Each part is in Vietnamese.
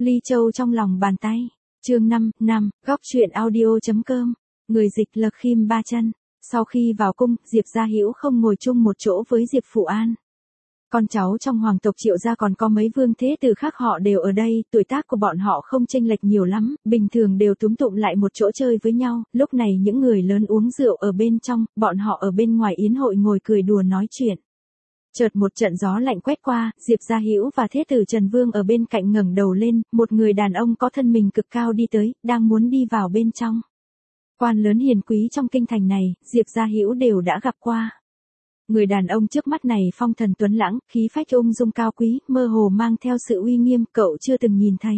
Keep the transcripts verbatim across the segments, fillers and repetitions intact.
Ly Châu trong lòng bàn tay. Chương năm, năm, góc truyện audio.com. Người dịch Lật Khim Ba Chân. Sau khi vào cung, Diệp Gia Hữu không ngồi chung một chỗ với Diệp Phụ An. Con cháu trong hoàng tộc Triệu gia còn có mấy vương thế tử khác họ đều ở đây, tuổi tác của bọn họ không chênh lệch nhiều lắm, bình thường đều túm tụm lại một chỗ chơi với nhau, lúc này những người lớn uống rượu ở bên trong, bọn họ ở bên ngoài yến hội ngồi cười đùa nói chuyện. Chợt một trận gió lạnh quét qua, Diệp Gia Hữu và thế tử Trần Vương ở bên cạnh ngẩng đầu lên, một người đàn ông có thân mình cực cao đi tới, đang muốn đi vào bên trong. Quan lớn hiền quý trong kinh thành này, Diệp Gia Hữu đều đã gặp qua. Người đàn ông trước mắt này phong thần tuấn lãng, khí phách ung dung cao quý, mơ hồ mang theo sự uy nghiêm cậu chưa từng nhìn thấy.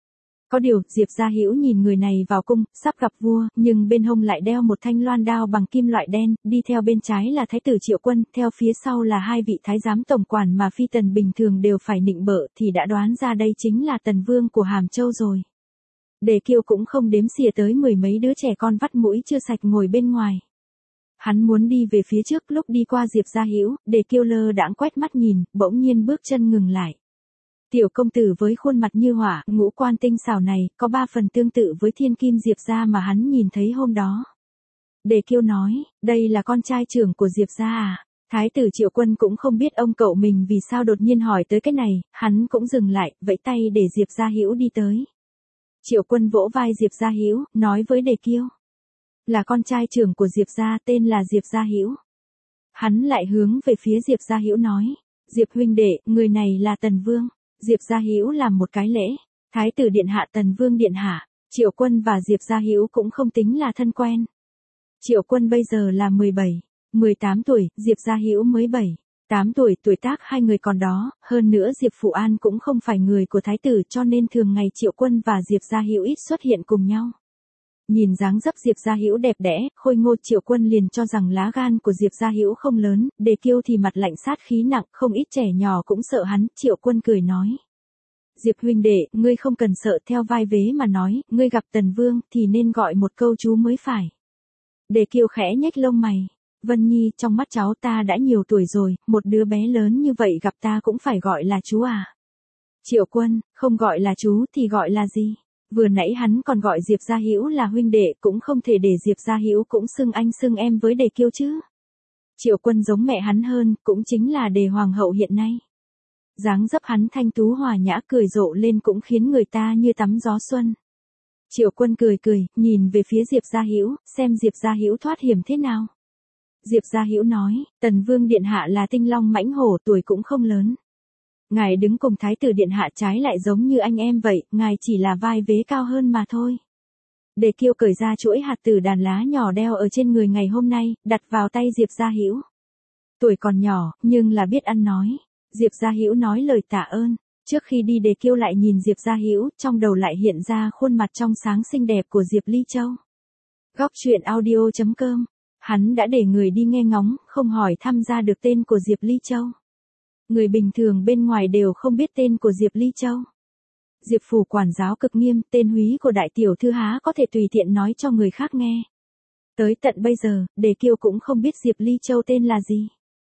Có điều, Diệp Gia Hữu nhìn người này vào cung, sắp gặp vua, nhưng bên hông lại đeo một thanh loan đao bằng kim loại đen, đi theo bên trái là thái tử Triệu Quân, theo phía sau là hai vị thái giám tổng quản mà phi tần bình thường đều phải nịnh bợ, thì đã đoán ra đây chính là tần vương của Hàm Châu rồi. Đề Kiêu cũng không đếm xỉa tới mười mấy đứa trẻ con vắt mũi chưa sạch ngồi bên ngoài. Hắn muốn đi về phía trước, lúc đi qua Diệp Gia Hữu, Đề Kiêu lơ đãng quét mắt nhìn, bỗng nhiên bước chân ngừng lại. Tiểu công tử với khuôn mặt như hỏa, ngũ quan tinh xảo này, có ba phần tương tự với thiên kim Diệp gia mà hắn nhìn thấy hôm đó. Đề Kiêu nói, đây là con trai trưởng của Diệp gia à? Thái tử Triệu Quân cũng không biết ông cậu mình vì sao đột nhiên hỏi tới cái này, hắn cũng dừng lại, vẫy tay để Diệp Gia Hữu đi tới. Triệu Quân vỗ vai Diệp Gia Hữu, nói với Đề Kiêu. Là con trai trưởng của Diệp gia, tên là Diệp Gia Hữu. Hắn lại hướng về phía Diệp Gia Hữu nói, Diệp huynh đệ, người này là Tần Vương. Diệp Gia Hữu làm một cái lễ, Thái tử điện hạ Tần Vương điện hạ. Triệu Quân và Diệp Gia Hữu cũng không tính là thân quen. Triệu Quân bây giờ là mười bảy, mười tám tuổi, Diệp Gia Hữu mới bảy, tám tuổi, tuổi tác hai người còn đó, hơn nữa Diệp Phụ An cũng không phải người của thái tử cho nên thường ngày Triệu Quân và Diệp Gia Hữu ít xuất hiện cùng nhau. Nhìn dáng dấp Diệp Gia Hữu đẹp đẽ, khôi ngô, Triệu Quân liền cho rằng lá gan của Diệp Gia Hữu không lớn, Đề Kiêu thì mặt lạnh sát khí nặng, không ít trẻ nhỏ cũng sợ hắn, Triệu Quân cười nói. Diệp huynh đệ, ngươi không cần sợ, theo vai vế mà nói, ngươi gặp Tần Vương thì nên gọi một câu chú mới phải. Đề Kiêu khẽ nhếch lông mày. Vân Nhi, trong mắt cháu ta đã nhiều tuổi rồi, một đứa bé lớn như vậy gặp ta cũng phải gọi là chú à? Triệu Quân, không gọi là chú thì gọi là gì? Vừa nãy hắn còn gọi Diệp Gia Hữu là huynh đệ, cũng không thể để Diệp Gia Hữu cũng xưng anh xưng em với Đề Kiêu chứ. Triệu Quân giống mẹ hắn hơn, cũng chính là Đề hoàng hậu hiện nay. Dáng dấp hắn thanh tú hòa nhã, cười rộ lên cũng khiến người ta như tắm gió xuân. Triệu Quân cười cười, nhìn về phía Diệp Gia Hữu, xem Diệp Gia Hữu thoát hiểm thế nào. Diệp Gia Hữu nói, Tần Vương điện hạ là tinh long mãnh hổ, tuổi cũng không lớn. Ngài đứng cùng thái tử điện hạ trái lại giống như anh em vậy, ngài chỉ là vai vế cao hơn mà thôi. Đề Kiêu cởi ra chuỗi hạt tử đàn lá nhỏ đeo ở trên người ngày hôm nay, đặt vào tay Diệp Gia Hữu. Tuổi còn nhỏ, nhưng là biết ăn nói. Diệp Gia Hữu nói lời tạ ơn. Trước khi đi Đề Kiêu lại nhìn Diệp Gia Hữu, trong đầu lại hiện ra khuôn mặt trong sáng xinh đẹp của Diệp Ly Châu. Góc truyện audio.com. Hắn đã để người đi nghe ngóng, không hỏi thăm ra được tên của Diệp Ly Châu. Người bình thường bên ngoài đều không biết tên của Diệp Ly Châu. Diệp phủ quản giáo cực nghiêm, tên húy của đại tiểu thư há có thể tùy tiện nói cho người khác nghe. Tới tận bây giờ, Đề Kiêu cũng không biết Diệp Ly Châu tên là gì.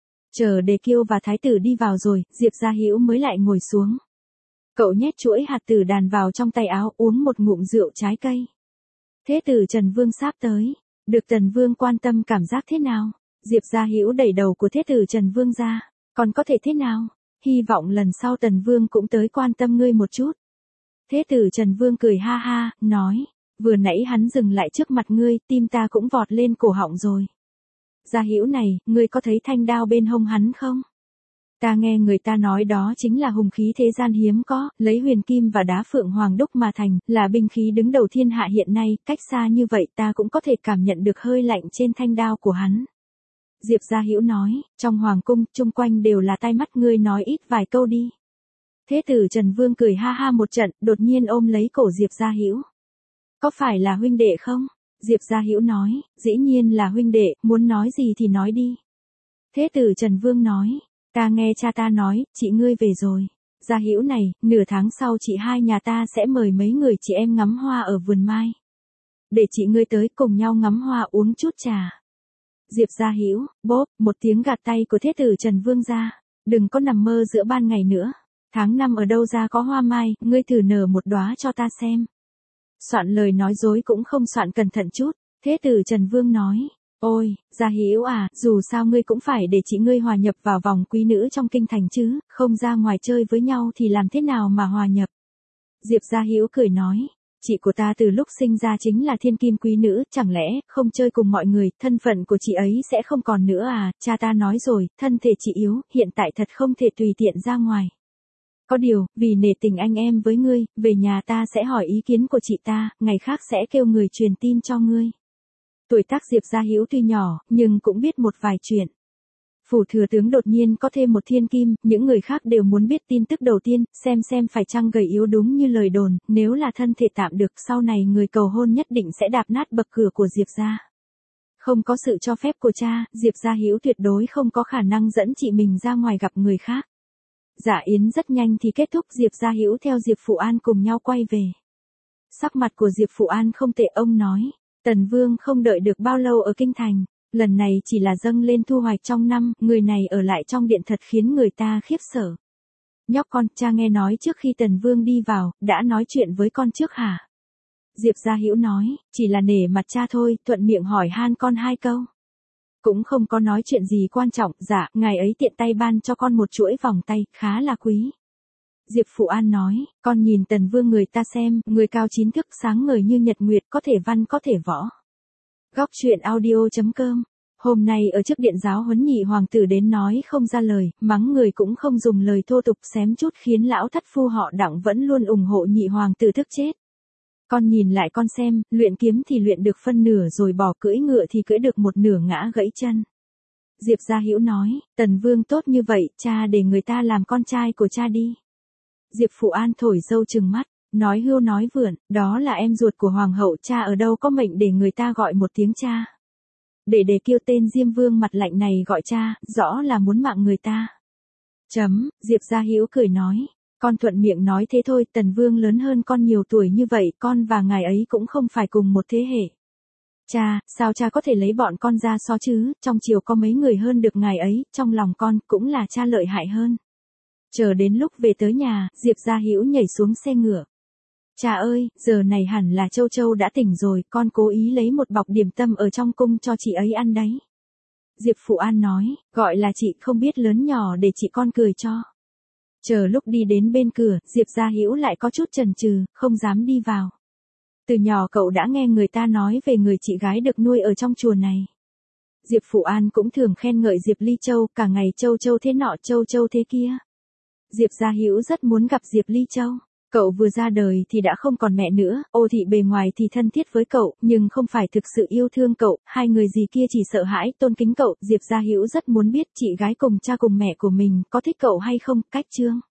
Chờ Đề Kiêu và thái tử đi vào rồi, Diệp Gia Hữu mới lại ngồi xuống. Cậu nhét chuỗi hạt tử đàn vào trong tay áo, uống một ngụm rượu trái cây. Thế tử Trần Vương sắp tới, được Tần Vương quan tâm cảm giác thế nào? Diệp Gia Hữu đẩy đầu của thế tử Trần Vương ra. Còn có thể thế nào? Hy vọng lần sau Tần Vương cũng tới quan tâm ngươi một chút. Thế tử Trần Vương cười ha ha, nói, vừa nãy hắn dừng lại trước mặt ngươi, tim ta cũng vọt lên cổ họng rồi. Gia Hữu này, ngươi có thấy thanh đao bên hông hắn không? Ta nghe người ta nói đó chính là hùng khí thế gian hiếm có, lấy huyền kim và đá phượng hoàng đúc mà thành, là binh khí đứng đầu thiên hạ hiện nay, cách xa như vậy ta cũng có thể cảm nhận được hơi lạnh trên thanh đao của hắn. Diệp Gia Hữu nói, trong hoàng cung, chung quanh đều là tai mắt, ngươi nói ít vài câu đi. Thế tử Trần Vương cười ha ha một trận, đột nhiên ôm lấy cổ Diệp Gia Hữu. Có phải là huynh đệ không? Diệp Gia Hữu nói, dĩ nhiên là huynh đệ, muốn nói gì thì nói đi. Thế tử Trần Vương nói, ta nghe cha ta nói, chị ngươi về rồi. Gia Hữu này, nửa tháng sau chị hai nhà ta sẽ mời mấy người chị em ngắm hoa ở vườn mai. Để chị ngươi tới cùng nhau ngắm hoa uống chút trà. Diệp Gia Hữu, bốp, một tiếng gạt tay của thế tử Trần Vương ra. Đừng có nằm mơ giữa ban ngày nữa. Tháng năm ở đâu ra có hoa mai, ngươi thử nở một đóa cho ta xem. Soạn lời nói dối cũng không soạn cẩn thận chút, thế tử Trần Vương nói, ôi, Gia Hữu à, dù sao ngươi cũng phải để chị ngươi hòa nhập vào vòng quý nữ trong kinh thành chứ, không ra ngoài chơi với nhau thì làm thế nào mà hòa nhập. Diệp Gia Hữu cười nói, chị của ta từ lúc sinh ra chính là thiên kim quý nữ, chẳng lẽ không chơi cùng mọi người, thân phận của chị ấy sẽ không còn nữa à, cha ta nói rồi, thân thể chị yếu, hiện tại thật không thể tùy tiện ra ngoài. Có điều, vì nể tình anh em với ngươi, về nhà ta sẽ hỏi ý kiến của chị ta, ngày khác sẽ kêu người truyền tin cho ngươi. Tuổi tác Diệp Gia Hữu tuy nhỏ, nhưng cũng biết một vài chuyện. Phủ thừa tướng đột nhiên có thêm một thiên kim, những người khác đều muốn biết tin tức đầu tiên, xem xem phải chăng gầy yếu đúng như lời đồn, nếu là thân thể tạm được sau này người cầu hôn nhất định sẽ đạp nát bậc cửa của Diệp gia. Không có sự cho phép của cha, Diệp Gia Hữu tuyệt đối không có khả năng dẫn chị mình ra ngoài gặp người khác. Dạ yến rất nhanh thì kết thúc, Diệp Gia Hữu theo Diệp Phụ An cùng nhau quay về. Sắc mặt của Diệp Phụ An không tệ, ông nói, Tần Vương không đợi được bao lâu ở kinh thành, lần này chỉ là dâng lên thu hoạch trong năm, người này ở lại trong điện thật khiến người ta khiếp sợ. Nhóc con, cha nghe nói trước khi Tần Vương đi vào, đã nói chuyện với con trước hả? Diệp Gia Hữu nói, chỉ là nể mặt cha thôi, thuận miệng hỏi han con hai câu. Cũng không có nói chuyện gì quan trọng, dạ, ngài ấy tiện tay ban cho con một chuỗi vòng tay, khá là quý. Diệp Phụ An nói, con nhìn Tần Vương người ta xem, người cao chín thước sáng ngời như nhật nguyệt, có thể văn có thể võ. Góc truyện audio chấm com. Hôm nay ở trước điện giáo huấn nhị hoàng tử đến nói không ra lời, mắng người cũng không dùng lời thô tục, xém chút khiến lão thất phu họ Đặng vẫn luôn ủng hộ nhị hoàng tử tức chết. Con nhìn lại con xem, luyện kiếm thì luyện được phân nửa rồi bỏ, cưỡi ngựa thì cưỡi được một nửa ngã gãy chân. Diệp Gia Hữu nói, Tần Vương tốt như vậy, cha để người ta làm con trai của cha đi. Diệp Phụ An thổi dâu trừng mắt, nói hưu nói vượn, đó là em ruột của hoàng hậu, cha ở đâu có mệnh để người ta gọi một tiếng cha. Để để kêu tên Diêm Vương mặt lạnh này gọi cha, rõ là muốn mạng người ta. Chấm, Diệp Gia Hữu cười nói, con thuận miệng nói thế thôi, Tần Vương lớn hơn con nhiều tuổi như vậy, con và ngài ấy cũng không phải cùng một thế hệ. Cha, sao cha có thể lấy bọn con ra so chứ, trong triều có mấy người hơn được ngài ấy, trong lòng con cũng là cha lợi hại hơn. Chờ đến lúc về tới nhà, Diệp Gia Hữu nhảy xuống xe ngựa. Cha ơi, giờ này hẳn là Châu Châu đã tỉnh rồi, con cố ý lấy một bọc điểm tâm ở trong cung cho chị ấy ăn đấy. Diệp Phụ An nói, gọi là chị không biết lớn nhỏ để chị con cười cho. Chờ lúc đi đến bên cửa, Diệp Gia Hữu lại có chút chần chừ, không dám đi vào. Từ nhỏ cậu đã nghe người ta nói về người chị gái được nuôi ở trong chùa này. Diệp Phụ An cũng thường khen ngợi Diệp Ly Châu, cả ngày Châu Châu thế nọ Châu Châu thế kia. Diệp Gia Hữu rất muốn gặp Diệp Ly Châu. Cậu vừa ra đời thì đã không còn mẹ nữa, Ô Thị bề ngoài thì thân thiết với cậu, nhưng không phải thực sự yêu thương cậu, hai người gì kia chỉ sợ hãi, tôn kính cậu. Diệp Gia Hữu rất muốn biết chị gái cùng cha cùng mẹ của mình có thích cậu hay không, cách chương.